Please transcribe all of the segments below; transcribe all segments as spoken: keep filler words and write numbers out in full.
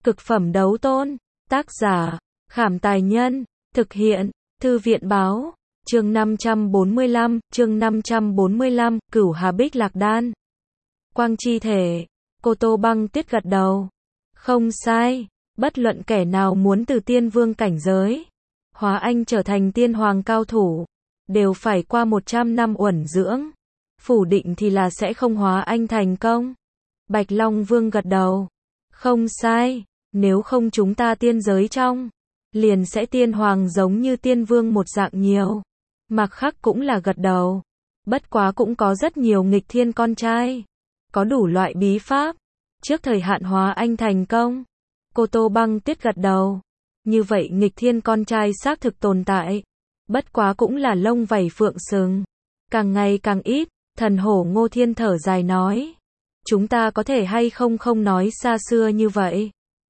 Cực phẩm đấu tôn. Tác giả, Khảm Tài Nhân. Thực hiện, Thư viện Báo. Chương năm trăm bốn mươi lăm, chương năm trăm bốn mươi lăm, Cửu Hà Bích Lạc Đan. Quang chi thể. Cô Tô Băng Tuyết gật đầu. Không sai, bất luận kẻ nào muốn từ tiên vương cảnh giới, hóa anh trở thành tiên hoàng cao thủ, đều phải qua một trăm năm uẩn dưỡng. Phủ định thì là sẽ không hóa anh thành công. Bạch Long Vương gật đầu. Không sai, nếu không chúng ta tiên giới trong, liền sẽ tiên hoàng giống như tiên vương một dạng nhiều. Mạc Khắc cũng là gật đầu. Bất quá cũng có rất nhiều nghịch thiên con trai, có đủ loại bí pháp, trước thời hạn hóa anh thành công. Cô Tô Băng Tuyết gật đầu. Như vậy nghịch thiên con trai xác thực tồn tại. Bất quá cũng là lông vảy phượng sừng, càng ngày càng ít. Thần hổ Ngô Thiên thở dài nói. Chúng ta có thể hay không không nói xa xưa như vậy.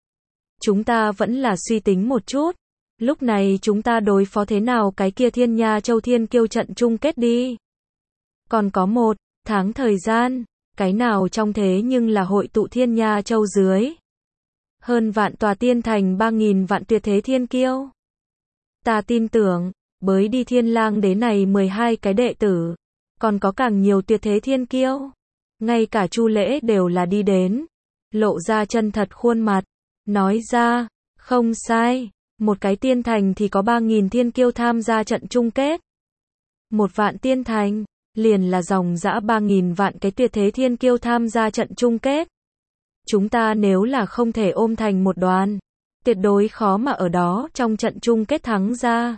Chúng ta vẫn là suy tính một chút. Lúc này chúng ta đối phó thế nào cái kia Thiên Nha Châu Thiên Kiêu trận chung kết đi. Còn có một tháng thời gian, cái nào trong thế nhưng là hội tụ Thiên Nha Châu dưới hơn vạn tòa tiên thành ba nghìn vạn tuyệt thế thiên kiêu. Ta tin tưởng, bới đi Thiên Lang Đế này mười hai cái đệ tử, còn có càng nhiều tuyệt thế thiên kiêu. Ngay cả Chu Lễ đều là đi đến, lộ ra chân thật khuôn mặt, nói ra, không sai, một cái tiên thành thì có ba nghìn thiên kiêu tham gia trận chung kết. Một vạn tiên thành, liền là dòng dã ba nghìn vạn cái tuyệt thế thiên kiêu tham gia trận chung kết. Chúng ta nếu là không thể ôm thành một đoàn, tuyệt đối khó mà ở đó trong trận chung kết thắng ra.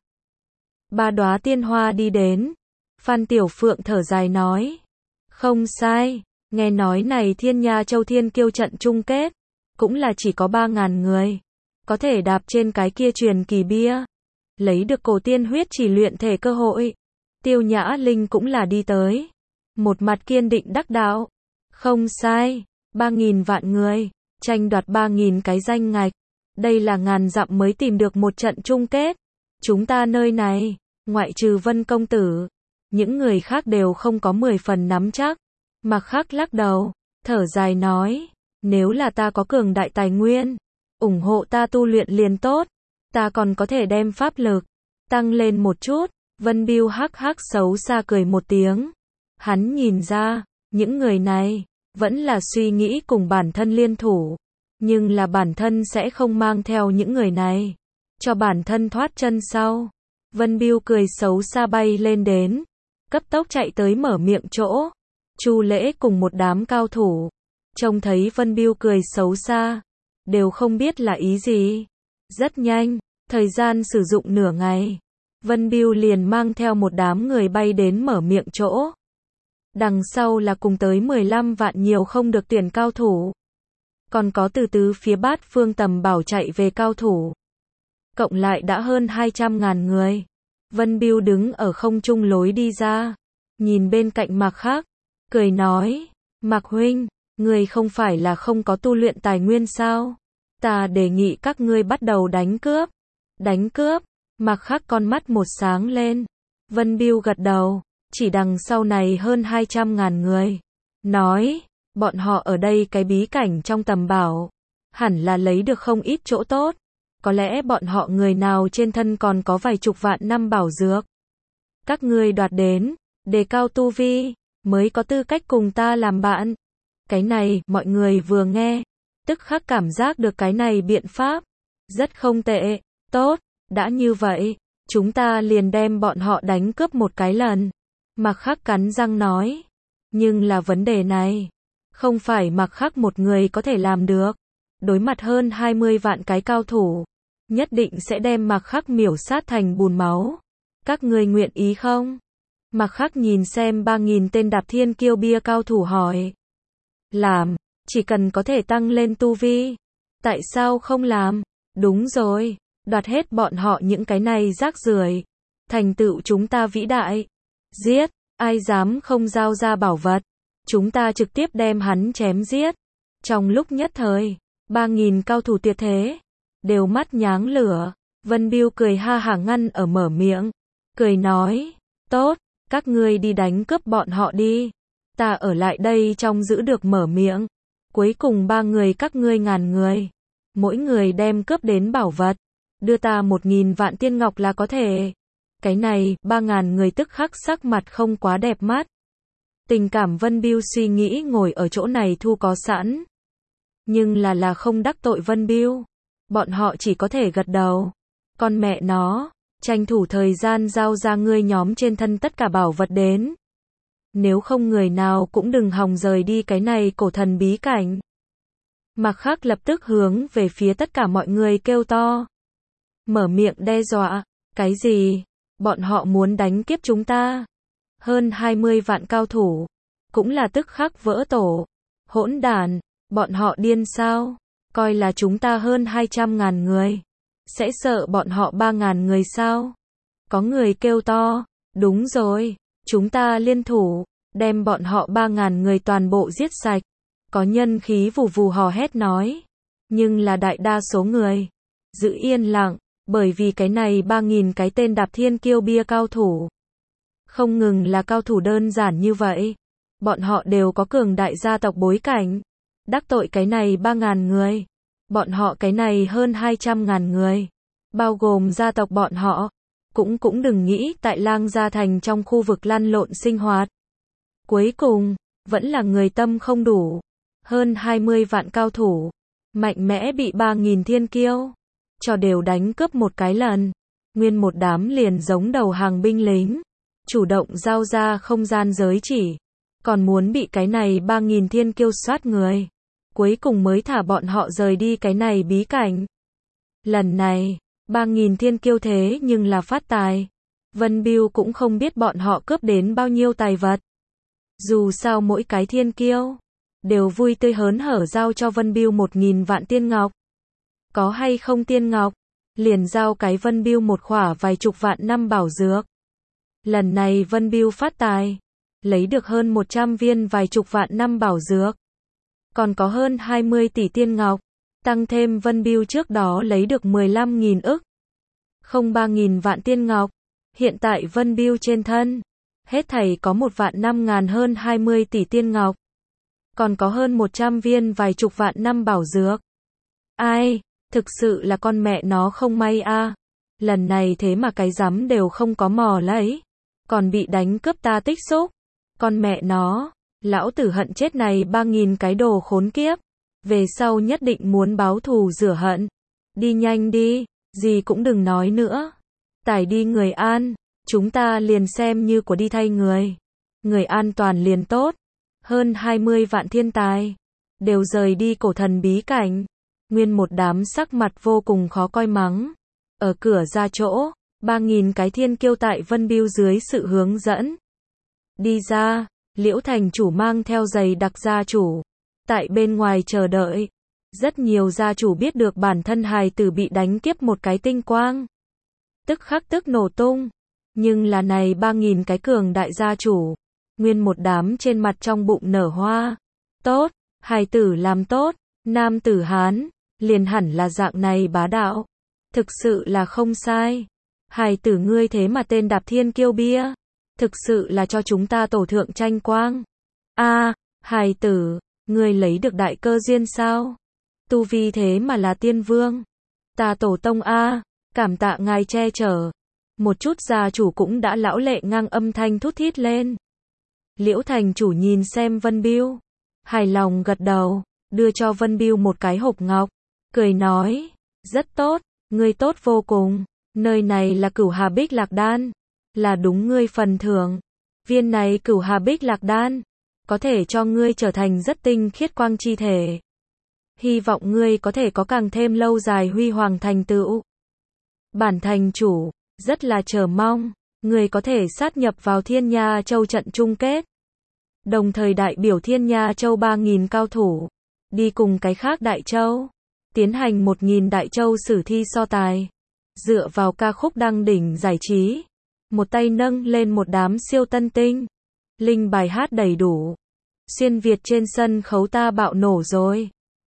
Ba đóa tiên hoa đi đến. Phan Tiểu Phượng thở dài nói. Không sai, nghe nói này Thiên Nha Châu Thiên Kiêu trận chung kết, cũng là chỉ có ba ngàn người, có thể đạp trên cái kia truyền kỳ bia, lấy được cổ tiên huyết chỉ luyện thể cơ hội. Tiêu Nhã Linh cũng là đi tới, một mặt kiên định đắc đạo. Không sai, ba nghìn vạn người, tranh đoạt ba nghìn cái danh ngạch, đây là ngàn dặm mới tìm được một trận chung kết. Chúng ta nơi này, ngoại trừ Vân Công Tử, những người khác đều không có mười phần nắm chắc. Mạc Khắc lắc đầu, thở dài nói, nếu là ta có cường đại tài nguyên, ủng hộ ta tu luyện liền tốt, ta còn có thể đem pháp lực tăng lên một chút. Vân Biêu hắc hắc xấu xa cười một tiếng. Hắn nhìn ra, những người này vẫn là suy nghĩ cùng bản thân liên thủ, nhưng là bản thân sẽ không mang theo những người này, cho bản thân thoát chân sau. Vân Biêu cười xấu xa bay lên đến, cấp tốc chạy tới mở miệng chỗ. Chu Lễ cùng một đám cao thủ, trông thấy Vân Biêu cười xấu xa, đều không biết là ý gì. Rất nhanh, thời gian sử dụng nửa ngày, Vân Biêu liền mang theo một đám người bay đến mở miệng chỗ. Đằng sau là cùng tới mười lăm vạn nhiều không được tuyển cao thủ, còn có từ tứ phía bát phương tầm bảo chạy về cao thủ, cộng lại đã hơn hai trăm ngàn người. Vân Biêu đứng ở không trung lối đi ra, nhìn bên cạnh Mạc Khắc, cười nói, Mạc huynh, người không phải là không có tu luyện tài nguyên sao? Ta đề nghị các ngươi bắt đầu đánh cướp. Đánh cướp? Mạc Khắc con mắt một sáng lên. Vân Biêu gật đầu, chỉ đằng sau này hơn hai trăm ngàn người, nói, bọn họ ở đây cái bí cảnh trong tầm bảo, hẳn là lấy được không ít chỗ tốt. Có lẽ bọn họ người nào trên thân còn có vài chục vạn năm bảo dược. Các ngươi đoạt đến, đề cao tu vi, mới có tư cách cùng ta làm bạn. Cái này, mọi người vừa nghe, tức khắc cảm giác được cái này biện pháp rất không tệ. Tốt, đã như vậy, chúng ta liền đem bọn họ đánh cướp một cái lần. Mạc Khắc cắn răng nói. Nhưng là vấn đề này, không phải Mạc Khắc một người có thể làm được. Đối mặt hơn hai mươi vạn cái cao thủ, nhất định sẽ đem Mạc Khắc miểu sát thành bùn máu. Các ngươi nguyện ý không? Mạc Khắc nhìn xem ba nghìn tên đạp thiên kiêu bia cao thủ hỏi. Làm, chỉ cần có thể tăng lên tu vi. Tại sao không làm? Đúng rồi, đoạt hết bọn họ những cái này rác rưởi, thành tựu chúng ta vĩ đại. Giết, ai dám không giao ra bảo vật, chúng ta trực tiếp đem hắn chém giết. Trong lúc nhất thời, ba nghìn cao thủ tuyệt thế đều mắt nháng lửa. Vân Biêu cười ha hả ngăn ở mở miệng, cười nói, tốt, các ngươi đi đánh cướp bọn họ đi, ta ở lại đây trong giữ được mở miệng. Cuối cùng ba người các ngươi ngàn người, Mỗi người đem cướp đến bảo vật, đưa ta một nghìn vạn tiên ngọc là có thể. Cái này, ba ngàn người tức khắc sắc mặt không quá đẹp mắt. Tình cảm Vân Bưu suy nghĩ ngồi ở chỗ này thu có sẵn. Nhưng là là không đắc tội Vân Bưu. Bọn họ chỉ có thể gật đầu. Con mẹ nó, tranh thủ thời gian giao ra ngươi nhóm trên thân tất cả bảo vật đến. Nếu không người nào cũng đừng hòng rời đi cái này cổ thần bí cảnh. Mạc Khắc lập tức hướng về phía tất cả mọi người kêu to. Mở miệng đe dọa, cái gì? Bọn họ muốn đánh kiếp chúng ta. Hơn hai mươi vạn cao thủ, cũng là tức khắc vỡ tổ. Hỗn đản, bọn họ điên sao? Coi là chúng ta hơn hai trăm ngàn người. Sẽ sợ bọn họ ba ngàn người sao? Có người kêu to, đúng rồi, chúng ta liên thủ, đem bọn họ ba ngàn người toàn bộ giết sạch. Có nhân khí vù vù hò hét nói. Nhưng là đại đa số người giữ yên lặng, bởi vì cái này ba nghìn cái tên đạp thiên kiêu bia cao thủ. Không ngừng là cao thủ đơn giản như vậy. Bọn họ đều có cường đại gia tộc bối cảnh. Đắc tội cái này ba ngàn người. Bọn họ cái này hơn hai trăm ngàn người. Bao gồm gia tộc bọn họ. Cũng cũng đừng nghĩ tại Lang Gia Thành trong khu vực lăn lộn sinh hoạt. Cuối cùng, vẫn là người tâm không đủ. Hơn hai mươi vạn cao thủ. Mạnh mẽ bị ba nghìn thiên kiêu. Cho đều đánh cướp một cái lần. Nguyên một đám liền giống đầu hàng binh lính. Chủ động giao ra không gian giới chỉ. Còn muốn bị cái này ba nghìn thiên kiêu soát người. Cuối cùng mới thả bọn họ rời đi cái này bí cảnh. Lần này, ba nghìn thiên kiêu thế nhưng là phát tài. Vân Bưu cũng không biết bọn họ cướp đến bao nhiêu tài vật. Dù sao mỗi cái thiên kiêu đều vui tươi hớn hở giao cho Vân Bưu một nghìn vạn tiên ngọc. Có hay không tiên ngọc, liền giao cái Vân Bưu một khỏa vài chục vạn năm bảo dược. Lần này Vân Bưu phát tài, lấy được hơn một trăm viên vài chục vạn năm bảo dược. Còn có hơn hai mươi tỷ tiên ngọc, tăng thêm Vân Bưu trước đó lấy được mười lăm nghìn ức. Không ba nghìn vạn tiên ngọc, hiện tại Vân Bưu trên thân, hết thảy có một vạn năm ngàn hơn hai mươi tỷ tiên ngọc. Còn có hơn một trăm viên vài chục vạn năm bảo dược. Ai, thực sự là con mẹ nó không may a. À. Lần này thế mà cái rắm đều không có mò lấy. Còn bị đánh cướp ta tích xúc. Con mẹ nó, lão tử hận chết này ba nghìn cái đồ khốn kiếp. Về sau nhất định muốn báo thù rửa hận. Đi nhanh đi, gì cũng đừng nói nữa. Tải đi Người An, chúng ta liền xem như của đi thay người. Người an toàn liền tốt. Hơn hai mươi vạn thiên tài, đều rời đi cổ thần bí cảnh. Nguyên một đám sắc mặt vô cùng khó coi mắng. Ở cửa ra chỗ, ba nghìn cái thiên kiêu tại Vân Bưu dưới sự hướng dẫn. Đi ra, Liễu thành chủ mang theo giày đặc gia chủ. Tại bên ngoài chờ đợi. Rất nhiều gia chủ biết được bản thân hài tử bị đánh kiếp một cái tinh quang. Tức khắc tức nổ tung. Nhưng là này ba nghìn cái cường đại gia chủ. Nguyên một đám trên mặt trong bụng nở hoa. Tốt, hài tử làm tốt, nam tử Hán, liền hẳn là dạng này bá đạo. Thực sự là không sai. Hài tử ngươi thế mà tên đạp thiên kiêu bia. Thực sự là cho chúng ta tổ thượng tranh quang. A, à, hài tử, ngươi lấy được đại cơ duyên sao? Tu vi thế mà là tiên vương. Ta tổ tông A, à, cảm tạ ngài che chở. Một chút gia chủ cũng đã lão lệ ngang âm thanh thút thít lên. Liễu thành chủ nhìn xem Vân Bưu, hài lòng gật đầu, đưa cho Vân Bưu một cái hộp ngọc, cười nói, rất tốt, ngươi tốt vô cùng, nơi này là Cửu Hà Bích Lạc Đan, là đúng ngươi phần thưởng. Viên này Cửu Hà Bích Lạc Đan, có thể cho ngươi trở thành rất tinh khiết quang chi thể. Hy vọng ngươi có thể có càng thêm lâu dài huy hoàng thành tựu. Bản thành chủ, rất là chờ mong, ngươi có thể sát nhập vào Thiên Nha Châu trận chung kết. Đồng thời đại biểu Thiên Nha Châu ba nghìn cao thủ, đi cùng cái khác Đại Châu, tiến hành một nghìn Đại Châu sử thi so tài. Dựa vào ca khúc đăng đỉnh giải trí, một tay nâng lên một đám siêu tân tinh. Linh bài hát đầy đủ. Xuyên Việt trên sân khấu ta bạo nổ rồi.